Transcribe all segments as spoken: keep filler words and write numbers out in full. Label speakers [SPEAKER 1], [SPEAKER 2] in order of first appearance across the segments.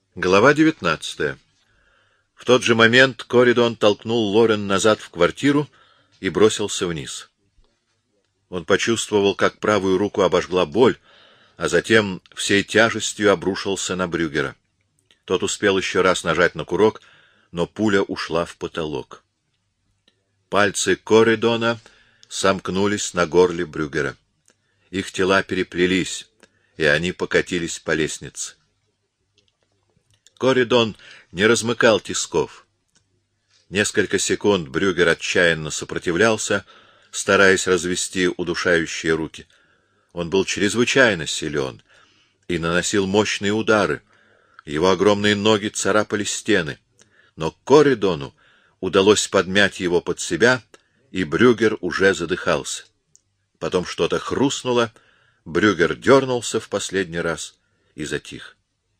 [SPEAKER 1] Глава девятнадцатая. В тот же момент Коридон толкнул Лорен назад в квартиру и бросился вниз. Он почувствовал, как правую руку обожгла боль, а затем всей тяжестью обрушился на Брюгера. Тот успел еще раз нажать на курок, но пуля ушла в потолок. Пальцы Коридона сомкнулись на горле Брюгера. Их тела переплелись, и они покатились по лестнице. Коридон не размыкал тисков. Несколько секунд Брюгер отчаянно сопротивлялся, стараясь развести удушающие руки. Он был чрезвычайно силен и наносил мощные удары. Его огромные ноги царапали стены, но Коридону удалось подмять его под себя, и Брюгер уже задыхался. Потом что-то хрустнуло, Брюгер дернулся в последний раз и затих.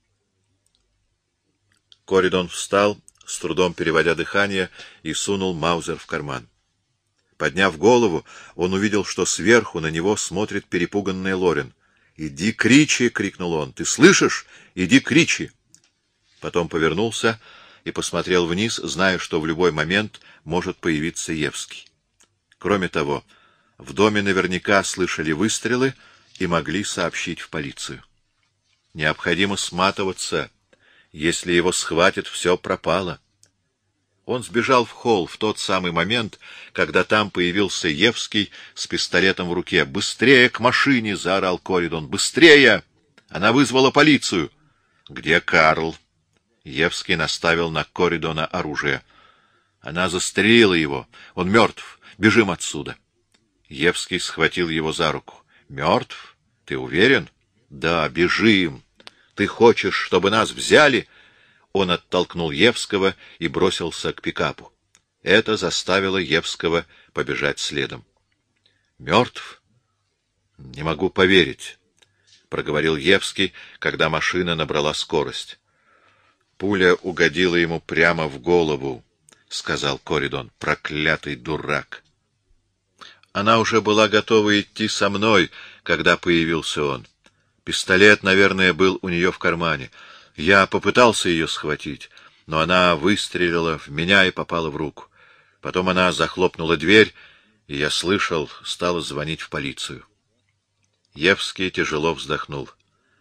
[SPEAKER 1] Коридон встал, с трудом переводя дыхание, и сунул маузер в карман. Подняв голову, он увидел, что сверху на него смотрит перепуганная Лорен. «Иди кричи!» — крикнул он. «Ты слышишь? Иди кричи!» Потом повернулся и посмотрел вниз, зная, что в любой момент может появиться Евский. Кроме того, в доме наверняка слышали выстрелы и могли сообщить в полицию. Необходимо сматываться. Если его схватят, все пропало. Он сбежал в холл в тот самый момент, когда там появился Евский с пистолетом в руке. «Быстрее к машине!» — заорал Коридон. «Быстрее! Она вызвала полицию!» «Где Карл?» Евский наставил на Коридона оружие. «Она застрелила его. Он мертв. Бежим отсюда!» Евский схватил его за руку. «Мертв? Ты уверен?» «Да, бежим! Ты хочешь, чтобы нас взяли?» Он оттолкнул Евского и бросился к пикапу. Это заставило Евского побежать следом. «Мертв? Не могу поверить», — проговорил Евский, когда машина набрала скорость. «Пуля угодила ему прямо в голову», — сказал Коридон. «Проклятый дурак!» Она уже была готова идти со мной, когда появился он. Пистолет, наверное, был у нее в кармане. Я попытался ее схватить, но она выстрелила в меня и попала в руку. Потом она захлопнула дверь, и я слышал, стала звонить в полицию. Евский тяжело вздохнул.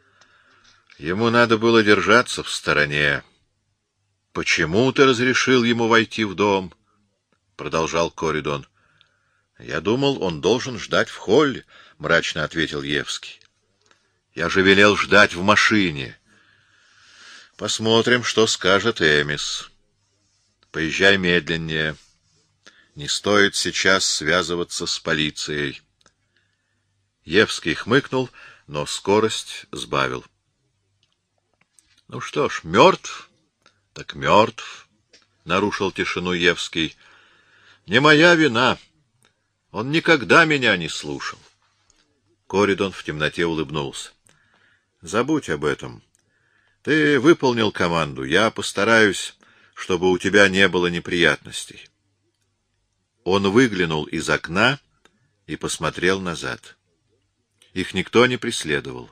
[SPEAKER 1] Ему надо было держаться в стороне. — Почему ты разрешил ему войти в дом? — продолжал Коридон. — Я думал, он должен ждать в холле, — мрачно ответил Евский. — Я же велел ждать в машине. Посмотрим, что скажет Эмис. Поезжай медленнее. Не стоит сейчас связываться с полицией. Евский хмыкнул, но скорость сбавил. — Ну что ж, мертв? Так мертв, — нарушил тишину Евский. — Не моя вина. Он никогда меня не слушал. Коридон в темноте улыбнулся. — Забудь об этом. Ты выполнил команду. Я постараюсь, чтобы у тебя не было неприятностей. Он выглянул из окна и посмотрел назад. Их никто не преследовал.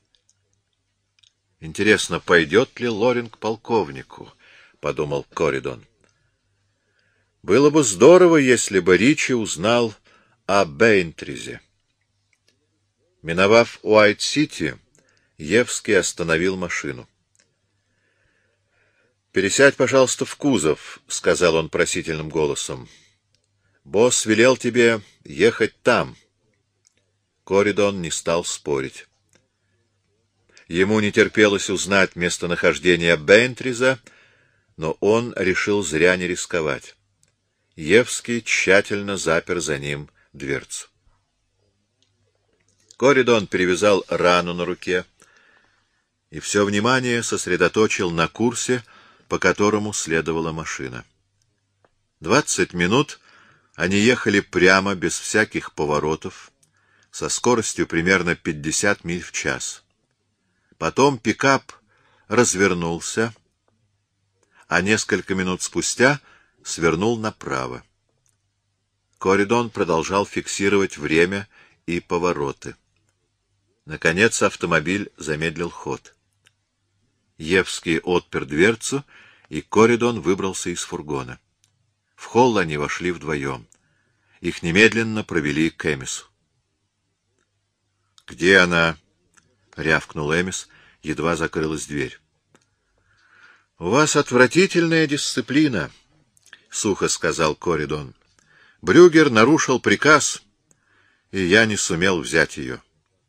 [SPEAKER 1] Интересно, пойдет ли Лорен к полковнику, — подумал Коридон. Было бы здорово, если бы Ричи узнал о Бейнтризе. Миновав Уайт-Сити, Евский остановил машину. «Пересядь, пожалуйста, в кузов», — сказал он просительным голосом. «Босс велел тебе ехать там». Коридон не стал спорить. Ему не терпелось узнать местонахождение Бейнтриза, но он решил зря не рисковать. Евский тщательно запер за ним дверцу. Коридон перевязал рану на руке и все внимание сосредоточил на курсе, по которому следовала машина. Двадцать минут они ехали прямо, без всяких поворотов, со скоростью примерно пятьдесят миль в час. Потом пикап развернулся, а несколько минут спустя свернул направо. Коридон продолжал фиксировать время и повороты. Наконец автомобиль замедлил ход. Евский отпер дверцу, и Коридон выбрался из фургона. В холл они вошли вдвоем. Их немедленно провели к Эмису. — Где она? — рявкнул Эмис, едва закрылась дверь. — У вас отвратительная дисциплина, — сухо сказал Коридон. — Брюгер нарушил приказ, и я не сумел взять ее.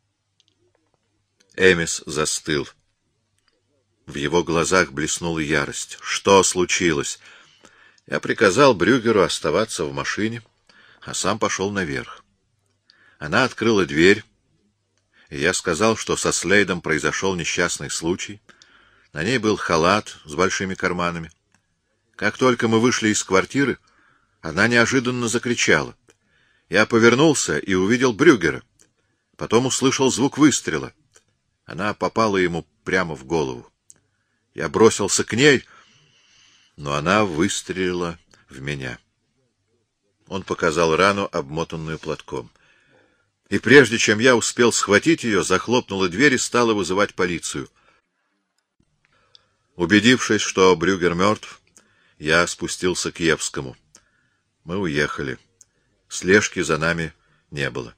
[SPEAKER 1] Эмис застыл. В его глазах блеснула ярость. — Что случилось? Я приказал Брюгеру оставаться в машине, а сам пошел наверх. Она открыла дверь, и я сказал, что со Слейдом произошел несчастный случай. На ней был халат с большими карманами. Как только мы вышли из квартиры, она неожиданно закричала. Я повернулся и увидел Брюгера. Потом услышал звук выстрела. Она попала ему прямо в голову. Я бросился к ней, но она выстрелила в меня. Он показал рану, обмотанную платком. И прежде чем я успел схватить ее, захлопнула дверь и стала вызывать полицию. Убедившись, что Брюгер мертв, я спустился к Евскому. Мы уехали. Слежки за нами не было.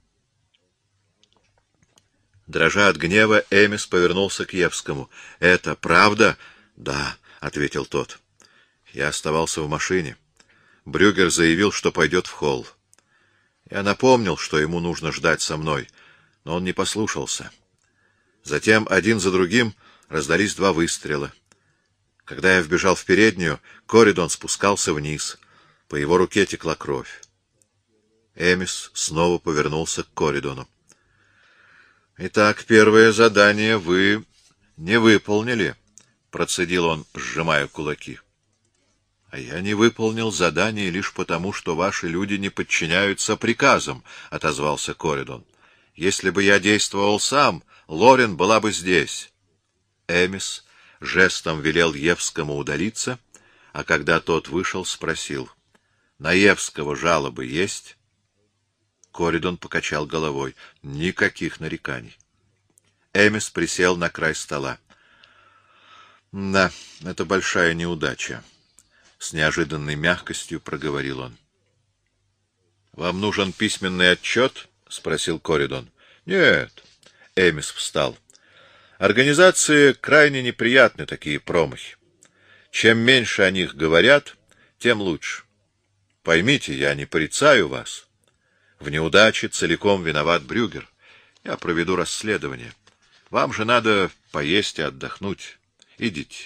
[SPEAKER 1] Дрожа от гнева, Эмис повернулся к Евскому. — Это правда? — Да, — ответил тот. Я оставался в машине. Брюгер заявил, что пойдет в холл. Я напомнил, что ему нужно ждать со мной, но он не послушался. Затем один за другим раздались два выстрела. Когда я вбежал в переднюю, Коридон спускался вниз. По его руке текла кровь. Эмис снова повернулся к Коридону. — Итак, первое задание вы не выполнили, — процедил он, сжимая кулаки. — А я не выполнил задание лишь потому, что ваши люди не подчиняются приказам, — отозвался Коридон. — Если бы я действовал сам, Лорен была бы здесь. Эмис жестом велел Евскому удалиться, а когда тот вышел, спросил: — На Евского жалобы есть? Коридон покачал головой. Никаких нареканий. Эмис присел на край стола. — Да, это большая неудача. С неожиданной мягкостью проговорил он. — Вам нужен письменный отчет? — спросил Коридон. — Нет. Эмис встал. — Организации крайне неприятны такие промахи. Чем меньше о них говорят, тем лучше. Поймите, я не порицаю вас. В неудаче целиком виноват Брюгер. Я проведу расследование. Вам же надо поесть и отдохнуть. Идите.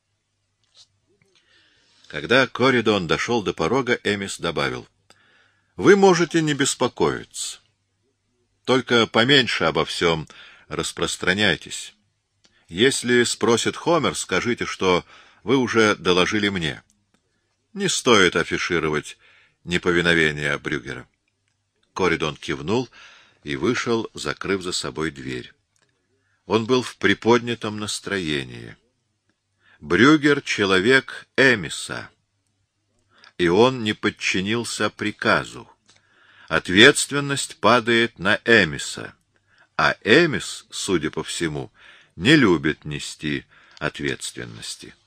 [SPEAKER 1] Когда Коридон дошел до порога, Эмис добавил: — Вы можете не беспокоиться. Только поменьше обо всем распространяйтесь. Если спросит Хомер, скажите, что вы уже доложили мне. Не стоит афишировать неповиновение Брюгера. Коридон кивнул и вышел, закрыв за собой дверь. Он был в приподнятом настроении. Брюгер — человек Эмиса, и он не подчинился приказу. Ответственность падает на Эмиса, а Эмис, судя по всему, не любит нести ответственности.